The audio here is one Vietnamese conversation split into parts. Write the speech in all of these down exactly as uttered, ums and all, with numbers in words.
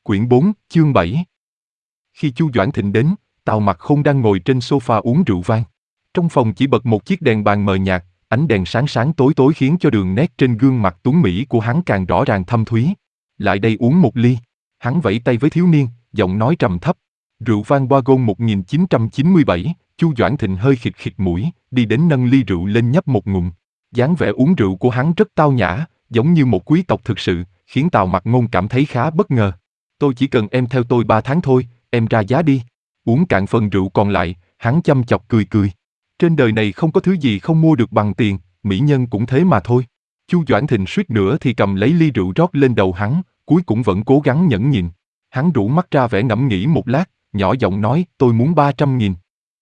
Quyển bốn, chương bảy. Khi Chu Doãn Thịnh đến, Tào Mặc Khôn đang ngồi trên sofa uống rượu vang. Trong phòng chỉ bật một chiếc đèn bàn mờ nhạt, ánh đèn sáng sáng tối tối khiến cho đường nét trên gương mặt tuấn mỹ của hắn càng rõ ràng thâm thúy. Lại đây uống một ly. Hắn vẫy tay với thiếu niên, giọng nói trầm thấp. Rượu vang Wagon một nghìn chín trăm chín mươi bảy, Chu Doãn Thịnh hơi khịt khịt mũi, đi đến nâng ly rượu lên nhấp một ngụm. Dáng vẻ uống rượu của hắn rất tao nhã, giống như một quý tộc thực sự, khiến Tào Mặc Ngôn cảm thấy khá bất ngờ. Tôi chỉ cần em theo tôi ba tháng thôi, em ra giá đi. Uống cạn phần rượu còn lại, hắn chăm chọc cười cười. Trên đời này không có thứ gì không mua được bằng tiền, mỹ nhân cũng thế mà thôi. Chu Doãn Thịnh suýt nữa thì cầm lấy ly rượu rót lên đầu hắn, cuối cùng vẫn cố gắng nhẫn nhịn. Hắn rũ mắt ra vẻ ngẫm nghĩ một lát, nhỏ giọng nói, tôi muốn ba trăm nghìn.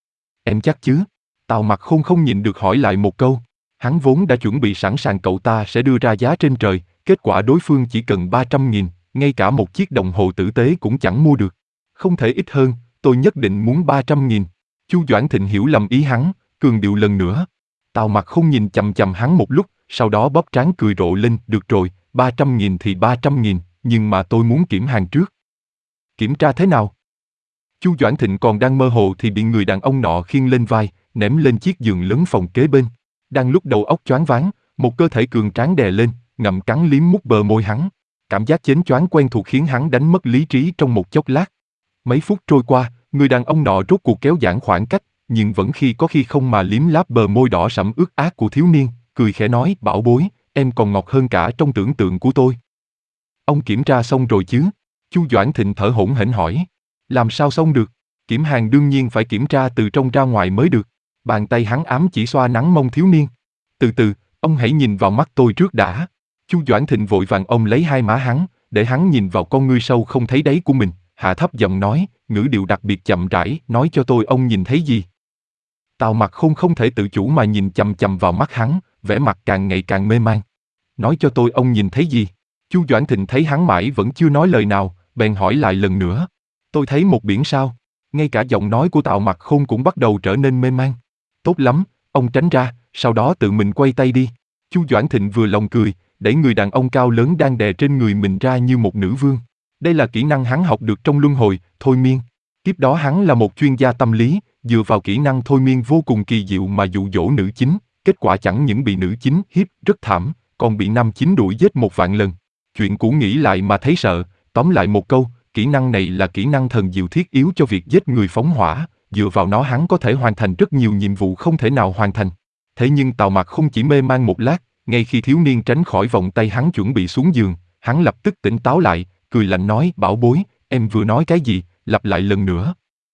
Em chắc chứ? Tào Mặc Khôn không nhịn được hỏi lại một câu. Hắn vốn đã chuẩn bị sẵn sàng cậu ta sẽ đưa ra giá trên trời, kết quả đối phương chỉ cần ba trăm nghìn, ngay cả một chiếc đồng hồ tử tế cũng chẳng mua được. Không thể ít hơn, tôi nhất định muốn ba trăm nghìn. Chu Doãn Thịnh hiểu lầm ý hắn, cường điệu lần nữa. Tào Mặc Khôn nhìn chằm chằm hắn một lúc, sau đó bóp trán cười rộ lên, được rồi, ba trăm nghìn thì ba trăm nghìn, nhưng mà tôi muốn kiểm hàng trước. Kiểm tra thế nào? Chu Doãn Thịnh còn đang mơ hồ thì bị người đàn ông nọ khiêng lên vai, ném lên chiếc giường lớn phòng kế bên. Đang lúc đầu óc choáng váng, một cơ thể cường tráng đè lên, ngậm cắn liếm mút bờ môi hắn. Cảm giác chến choáng quen thuộc khiến hắn đánh mất lý trí trong một chốc lát. Mấy phút trôi qua, người đàn ông nọ rốt cuộc kéo giãn khoảng cách, nhưng vẫn khi có khi không mà liếm láp bờ môi đỏ sẫm ướt át của thiếu niên, cười khẽ nói, bảo bối, em còn ngọt hơn cả trong tưởng tượng của tôi. Ông kiểm tra xong rồi chứ? Chu Doãn Thịnh thở hổn hển hỏi. Làm sao xong được? Kiểm hàng đương nhiên phải kiểm tra từ trong ra ngoài mới được. Bàn tay hắn ám chỉ xoa nắng mông thiếu niên. Từ từ, ông hãy nhìn vào mắt tôi trước đã. Chu Doãn Thịnh vội vàng ôm lấy hai má hắn, để hắn nhìn vào con ngươi sâu không thấy đáy của mình, hạ thấp giọng nói, ngữ điệu đặc biệt chậm rãi, nói cho tôi ông nhìn thấy gì. Tào Mặc Khôn không thể tự chủ mà nhìn chằm chằm vào mắt hắn, vẻ mặt càng ngày càng mê man. Nói cho tôi ông nhìn thấy gì? Chu Doãn Thịnh thấy hắn mãi vẫn chưa nói lời nào, bèn hỏi lại lần nữa. Tôi thấy một biển sao. Ngay cả giọng nói của Tào Mặc Khôn cũng bắt đầu trở nên mê man. Tốt lắm, ông tránh ra, sau đó tự mình quay tay đi. Chu Doãn Thịnh vừa lòng cười, đẩy người đàn ông cao lớn đang đè trên người mình ra như một nữ vương. Đây là kỹ năng hắn học được trong luân hồi, thôi miên. Tiếp đó hắn là một chuyên gia tâm lý, dựa vào kỹ năng thôi miên vô cùng kỳ diệu mà dụ dỗ nữ chính. Kết quả chẳng những bị nữ chính hiếp rất thảm, còn bị nam chính đuổi giết một vạn lần. Chuyện cũ nghĩ lại mà thấy sợ, tóm lại một câu, kỹ năng này là kỹ năng thần diệu thiết yếu cho việc giết người phóng hỏa, dựa vào nó hắn có thể hoàn thành rất nhiều nhiệm vụ không thể nào hoàn thành. Thế nhưng Tào Mặc không chỉ mê man một lát, ngay khi thiếu niên tránh khỏi vòng tay hắn chuẩn bị xuống giường, hắn lập tức tỉnh táo lại, cười lạnh nói, bảo bối, em vừa nói cái gì, lặp lại lần nữa.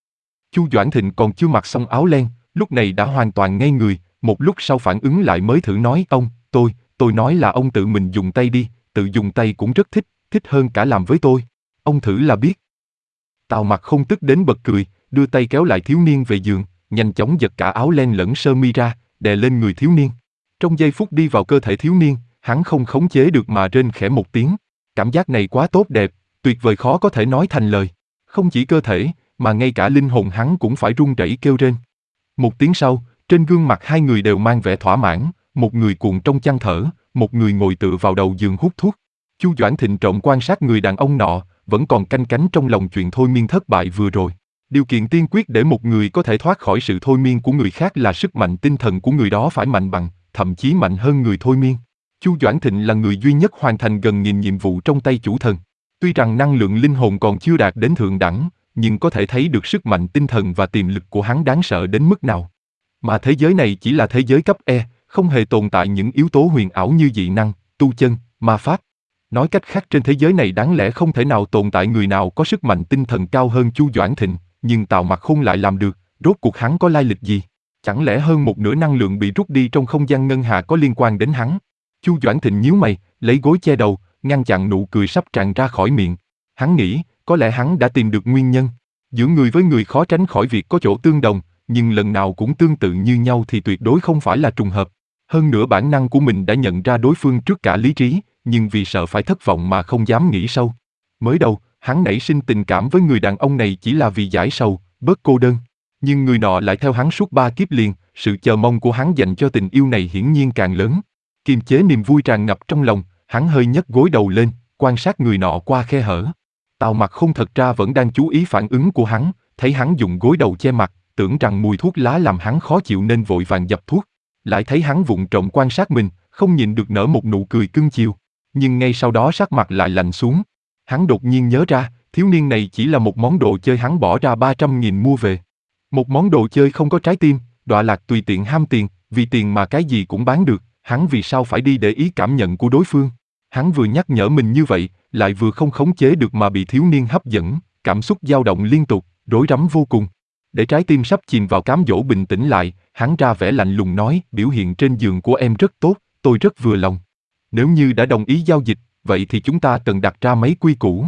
Chu Doãn Thịnh còn chưa mặc xong áo len, lúc này đã hoàn toàn ngây người, một lúc sau phản ứng lại mới thử nói, ông, tôi, tôi nói là ông tự mình dùng tay đi, tự dùng tay cũng rất thích, thích hơn cả làm với tôi. Ông thử là biết. Tào Mặc không tức đến bật cười, đưa tay kéo lại thiếu niên về giường, nhanh chóng giật cả áo len lẫn sơ mi ra, đè lên người thiếu niên. Trong giây phút đi vào cơ thể thiếu niên, hắn không khống chế được mà rên khẽ một tiếng. Cảm giác này quá tốt đẹp, tuyệt vời khó có thể nói thành lời. Không chỉ cơ thể, mà ngay cả linh hồn hắn cũng phải run rẩy kêu rên. Một tiếng sau, trên gương mặt hai người đều mang vẻ thỏa mãn, một người cuộn trong chăn thở, một người ngồi tựa vào đầu giường hút thuốc. Chu Doãn Thịnh trộm quan sát người đàn ông nọ, vẫn còn canh cánh trong lòng chuyện thôi miên thất bại vừa rồi. Điều kiện tiên quyết để một người có thể thoát khỏi sự thôi miên của người khác là sức mạnh tinh thần của người đó phải mạnh bằng, thậm chí mạnh hơn người thôi miên. Chu Doãn Thịnh là người duy nhất hoàn thành gần nghìn nhiệm vụ trong tay chủ thần. Tuy rằng năng lượng linh hồn còn chưa đạt đến thượng đẳng, nhưng có thể thấy được sức mạnh tinh thần và tiềm lực của hắn đáng sợ đến mức nào. Mà thế giới này chỉ là thế giới cấp E, không hề tồn tại những yếu tố huyền ảo như dị năng, tu chân, ma pháp. Nói cách khác trên thế giới này đáng lẽ không thể nào tồn tại người nào có sức mạnh tinh thần cao hơn Chu Doãn Thịnh, nhưng Tào Mặc Khôn lại làm được, rốt cuộc hắn có lai lịch gì? Chẳng lẽ hơn một nửa năng lượng bị rút đi trong không gian ngân hà có liên quan đến hắn? Chu Doãn Thịnh nhíu mày, lấy gối che đầu, ngăn chặn nụ cười sắp tràn ra khỏi miệng. Hắn nghĩ, có lẽ hắn đã tìm được nguyên nhân. Giữa người với người khó tránh khỏi việc có chỗ tương đồng, nhưng lần nào cũng tương tự như nhau thì tuyệt đối không phải là trùng hợp. Hơn nữa bản năng của mình đã nhận ra đối phương trước cả lý trí, nhưng vì sợ phải thất vọng mà không dám nghĩ sâu. Mới đầu, hắn nảy sinh tình cảm với người đàn ông này chỉ là vì giải sầu, bớt cô đơn. Nhưng người nọ lại theo hắn suốt ba kiếp liền, sự chờ mong của hắn dành cho tình yêu này hiển nhiên càng lớn. Kiềm chế niềm vui tràn ngập trong lòng, hắn hơi nhấc gối đầu lên, quan sát người nọ qua khe hở. Tào Mặc Khôn thật ra vẫn đang chú ý phản ứng của hắn, thấy hắn dùng gối đầu che mặt, tưởng rằng mùi thuốc lá làm hắn khó chịu nên vội vàng dập thuốc. Lại thấy hắn vụng trộm quan sát mình, không nhịn được nở một nụ cười cưng chiều. Nhưng ngay sau đó sắc mặt lại lạnh xuống. Hắn đột nhiên nhớ ra, thiếu niên này chỉ là một món đồ chơi hắn bỏ ra ba trăm nghìn mua về. Một món đồ chơi không có trái tim, đọa lạc tùy tiện ham tiền, vì tiền mà cái gì cũng bán được, hắn vì sao phải đi để ý cảm nhận của đối phương. Hắn vừa nhắc nhở mình như vậy, lại vừa không khống chế được mà bị thiếu niên hấp dẫn, cảm xúc dao động liên tục, rối rắm vô cùng. Để trái tim sắp chìm vào cám dỗ bình tĩnh lại, hắn ra vẻ lạnh lùng nói, biểu hiện trên giường của em rất tốt, tôi rất vừa lòng. Nếu như đã đồng ý giao dịch, vậy thì chúng ta cần đặt ra mấy quy củ.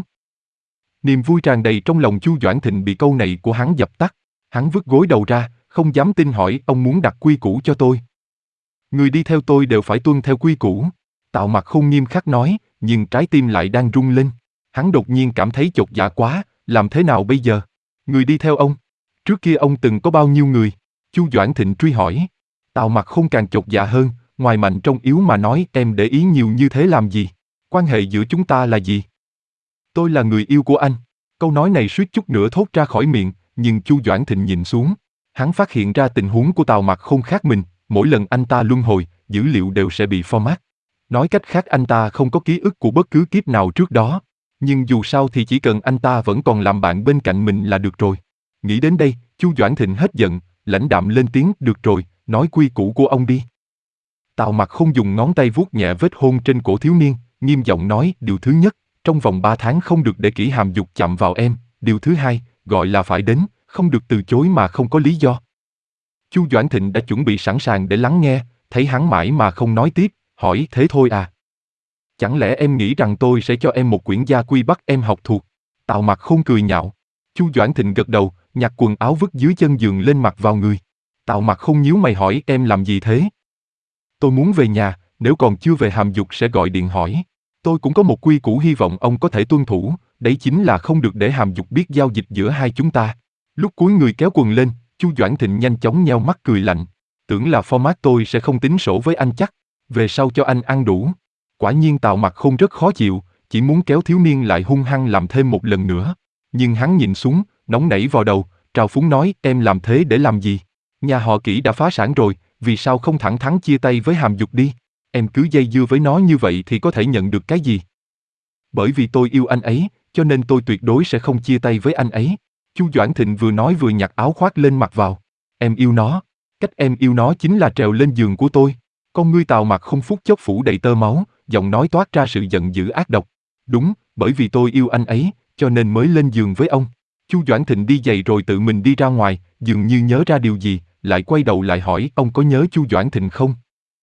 Niềm vui tràn đầy trong lòng Chu Doãn Thịnh bị câu này của hắn dập tắt. Hắn vứt gối đầu ra, không dám tin hỏi, ông muốn đặt quy củ cho tôi. Người đi theo tôi đều phải tuân theo quy củ. Tào Mặc Khôn nghiêm khắc nói, nhưng trái tim lại đang rung lên. Hắn đột nhiên cảm thấy chột dạ quá, làm thế nào bây giờ? Người đi theo ông? Trước kia ông từng có bao nhiêu người? Chu Doãn Thịnh truy hỏi. Tào Mặc Khôn càng chột dạ hơn, ngoài mạnh trong yếu mà nói, em để ý nhiều như thế làm gì? Quan hệ giữa chúng ta là gì? Tôi là người yêu của anh. Câu nói này suýt chút nữa thốt ra khỏi miệng, nhưng Chu Doãn Thịnh nhìn xuống. Hắn phát hiện ra tình huống của Tào Mặc Khôn khác mình, mỗi lần anh ta luân hồi, dữ liệu đều sẽ bị format. Nói cách khác anh ta không có ký ức của bất cứ kiếp nào trước đó. Nhưng dù sao thì chỉ cần anh ta vẫn còn làm bạn bên cạnh mình là được rồi. Nghĩ đến đây, Chu Doãn Thịnh hết giận, lãnh đạm lên tiếng, được rồi, nói quy củ của ông đi. Tào Mặc Khôn dùng ngón tay vuốt nhẹ vết hôn trên cổ thiếu niên, nghiêm giọng nói, điều thứ nhất, trong vòng ba tháng không được để kỹ hàm dục chạm vào em, điều thứ hai, gọi là phải đến, không được từ chối mà không có lý do. Chu Doãn Thịnh đã chuẩn bị sẵn sàng để lắng nghe, thấy hắn mãi mà không nói tiếp, hỏi thế thôi à? Chẳng lẽ em nghĩ rằng tôi sẽ cho em một quyển gia quy bắt em học thuộc? Tào Mặc Khôn cười nhạo. Chu Doãn Thịnh gật đầu, nhặt quần áo vứt dưới chân giường lên mặc vào người. Tào Mặc Khôn nhíu mày hỏi, em làm gì thế? Tôi muốn về nhà, nếu còn chưa về hàm dục sẽ gọi điện hỏi. Tôi cũng có một quy củ hy vọng ông có thể tuân thủ, đấy chính là không được để hàm dục biết giao dịch giữa hai chúng ta. Lúc cúi người kéo quần lên, Chu Doãn Thịnh nhanh chóng nheo mắt cười lạnh. Tưởng là format tôi sẽ không tính sổ với anh chắc, về sau cho anh ăn đủ. Quả nhiên Tào Mặc Khôn rất khó chịu, chỉ muốn kéo thiếu niên lại hung hăng làm thêm một lần nữa. Nhưng hắn nhìn xuống, nóng nảy vào đầu, trào phúng nói, em làm thế để làm gì? Nhà họ Kỷ đã phá sản rồi, vì sao không thẳng thắn chia tay với hàm dục đi? Em cứ dây dưa với nó như vậy thì có thể nhận được cái gì? Bởi vì tôi yêu anh ấy, cho nên tôi tuyệt đối sẽ không chia tay với anh ấy. Chu Doãn Thịnh vừa nói vừa nhặt áo khoác lên mặc vào. Em yêu nó. Cách em yêu nó chính là trèo lên giường của tôi. Con ngươi Tào Mặc Khôn phút chốc phủ đầy tơ máu, giọng nói toát ra sự giận dữ ác độc. Đúng, bởi vì tôi yêu anh ấy, cho nên mới lên giường với ông. Chu Doãn Thịnh đi giày rồi tự mình đi ra ngoài, dường như nhớ ra điều gì, lại quay đầu lại hỏi, ông có nhớ Chu Doãn Thịnh không?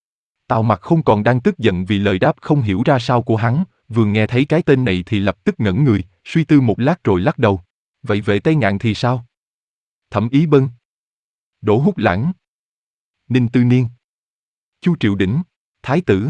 Tào Mặc Khôn còn đang tức giận vì lời đáp không hiểu ra sao của hắn, vừa nghe thấy cái tên này thì lập tức ngẩn người, suy tư một lát rồi lắc đầu. Vậy Vệ Tây Ngạn thì sao? Thẩm Ý Bân, Đỗ Húc Lãng, Ninh Tư Niên, Chu Triệu Đỉnh, Thái Tử.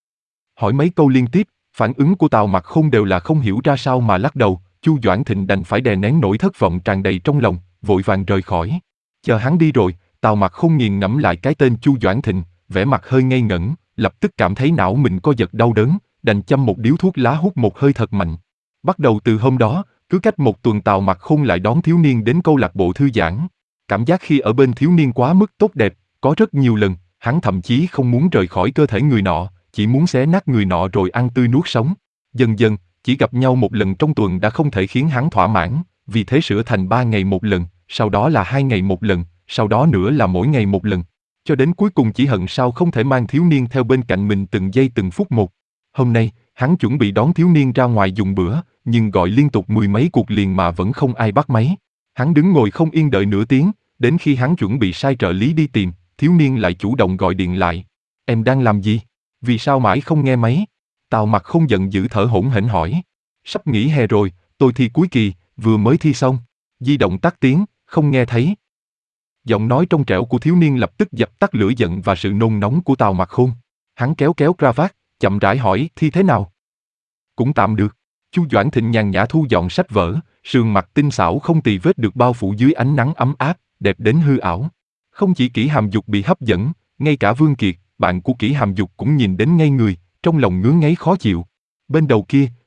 Hỏi mấy câu liên tiếp, phản ứng của Tào Mặc Khôn đều là không hiểu ra sao mà lắc đầu. Chu Doãn Thịnh đành phải đè nén nỗi thất vọng tràn đầy trong lòng, vội vàng rời khỏi. Chờ hắn đi rồi, Tào Mặc Khôn nghiền ngẫm lại cái tên Chu Doãn Thịnh, vẻ mặt hơi ngây ngẩn, lập tức cảm thấy não mình co giật đau đớn, đành châm một điếu thuốc lá hút một hơi thật mạnh. Bắt đầu từ hôm đó, cứ cách một tuần Tào Mặc Khôn lại đón thiếu niên đến câu lạc bộ thư giãn. Cảm giác khi ở bên thiếu niên quá mức tốt đẹp, có rất nhiều lần, hắn thậm chí không muốn rời khỏi cơ thể người nọ, chỉ muốn xé nát người nọ rồi ăn tươi nuốt sống. Dần dần, chỉ gặp nhau một lần trong tuần đã không thể khiến hắn thỏa mãn, vì thế sửa thành ba ngày một lần, sau đó là hai ngày một lần, sau đó nữa là mỗi ngày một lần. Cho đến cuối cùng chỉ hận sao không thể mang thiếu niên theo bên cạnh mình từng giây từng phút một. Hôm nay, hắn chuẩn bị đón thiếu niên ra ngoài dùng bữa, nhưng gọi liên tục mười mấy cuộc liền mà vẫn không ai bắt máy. Hắn đứng ngồi không yên đợi nửa tiếng, đến khi hắn chuẩn bị sai trợ lý đi tìm, thiếu niên lại chủ động gọi điện lại. Em đang làm gì? Vì sao mãi không nghe máy? Tào Mặc Khôn giận dữ thở hổn hển hỏi. Sắp nghỉ hè rồi, tôi thi cuối kỳ, vừa mới thi xong. Di động tắt tiếng, không nghe thấy. Giọng nói trong trẻo của thiếu niên lập tức dập tắt lửa giận và sự nôn nóng của Tào Mặc Khôn. Hắn kéo kéo cravat, chậm rãi hỏi, thi thế nào? Cũng tạm được. Chu Doãn Thịnh nhàn nhã thu dọn sách vở, sườn mặt tinh xảo không tì vết được bao phủ dưới ánh nắng ấm áp, đẹp đến hư ảo. Không chỉ Kỷ Hàm Dục bị hấp dẫn, ngay cả Vương Kiệt, bạn của Kỷ Hàm Dục cũng nhìn đến ngây người, trong lòng ngứa ngáy khó chịu. Bên đầu kia,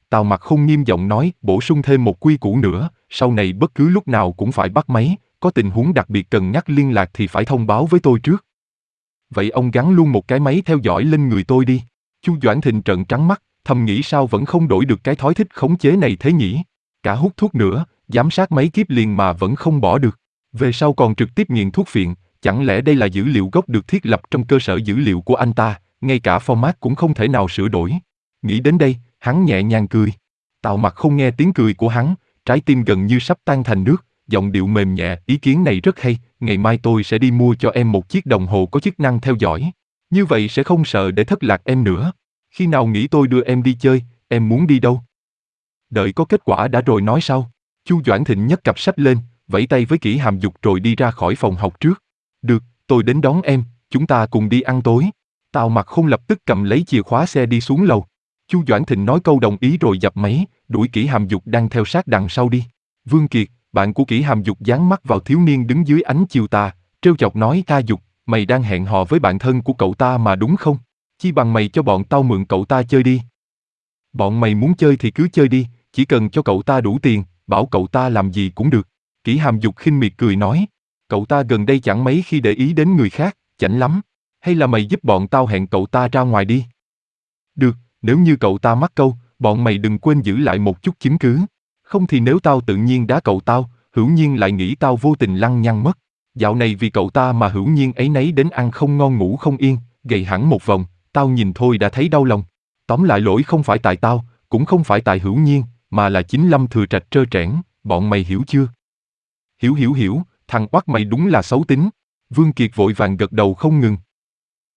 Tào Mặc Khôn nghiêm giọng nói, bổ sung thêm một quy củ nữa, sau này bất cứ lúc nào cũng phải bắt máy, có tình huống đặc biệt cần nhắc liên lạc thì phải thông báo với tôi trước. Vậy ông gắn luôn một cái máy theo dõi lên người tôi đi. Chu Doãn Thịnh trợn trắng mắt, thầm nghĩ sao vẫn không đổi được cái thói thích khống chế này thế nhỉ? Cả hút thuốc nữa, giám sát mấy kiếp liền mà vẫn không bỏ được. Về sau còn trực tiếp nghiện thuốc phiện, chẳng lẽ đây là dữ liệu gốc được thiết lập trong cơ sở dữ liệu của anh ta, ngay cả format cũng không thể nào sửa đổi. Nghĩ đến đây, hắn nhẹ nhàng cười. Tào Mặc Khôn nghe tiếng cười của hắn, trái tim gần như sắp tan thành nước, giọng điệu mềm nhẹ, ý kiến này rất hay, ngày mai tôi sẽ đi mua cho em một chiếc đồng hồ có chức năng theo dõi. Như vậy sẽ không sợ để thất lạc em nữa. Khi nào nghĩ tôi đưa em đi chơi, em muốn đi đâu? Đợi có kết quả đã rồi nói sau. Chu Doãn Thịnh nhấc cặp sách lên, vẫy tay với Kỷ Hàm Dục rồi đi ra khỏi phòng học trước. Được, tôi đến đón em, chúng ta cùng đi ăn tối. Tào Mặc Khôn lập tức cầm lấy chìa khóa xe đi xuống lầu. Chu Doãn Thịnh nói câu đồng ý rồi dập máy, đuổi Kỷ Hàm Dục đang theo sát đằng sau đi. Vương Kiệt, bạn của Kỷ Hàm Dục dán mắt vào thiếu niên đứng dưới ánh chiều tà, trêu chọc nói, ta Dục, mày đang hẹn hò với bạn thân của cậu ta mà đúng không? Chi bằng mày cho bọn tao mượn cậu ta chơi đi. Bọn mày muốn chơi thì cứ chơi đi, chỉ cần cho cậu ta đủ tiền, bảo cậu ta làm gì cũng được. Kỷ Hàm Dục khinh miệt cười nói, cậu ta gần đây chẳng mấy khi để ý đến người khác, chảnh lắm. Hay là mày giúp bọn tao hẹn cậu ta ra ngoài đi. Được, nếu như cậu ta mắc câu, bọn mày đừng quên giữ lại một chút chứng cứ. Không thì nếu tao tự nhiên đá cậu tao, Hữu Nhiên lại nghĩ tao vô tình lăng nhăng mất. Dạo này vì cậu ta mà Hữu Nhiên ấy nấy đến ăn không ngon ngủ không yên, gầy hẳn một vòng, tao nhìn thôi đã thấy đau lòng. Tóm lại lỗi không phải tại tao, cũng không phải tại Hữu Nhiên, mà là chính Lâm Thừa Trạch trơ trẽn, bọn mày hiểu chưa? Hiểu hiểu hiểu, thằng oắt mày đúng là xấu tính. Vương Kiệt vội vàng gật đầu không ngừng.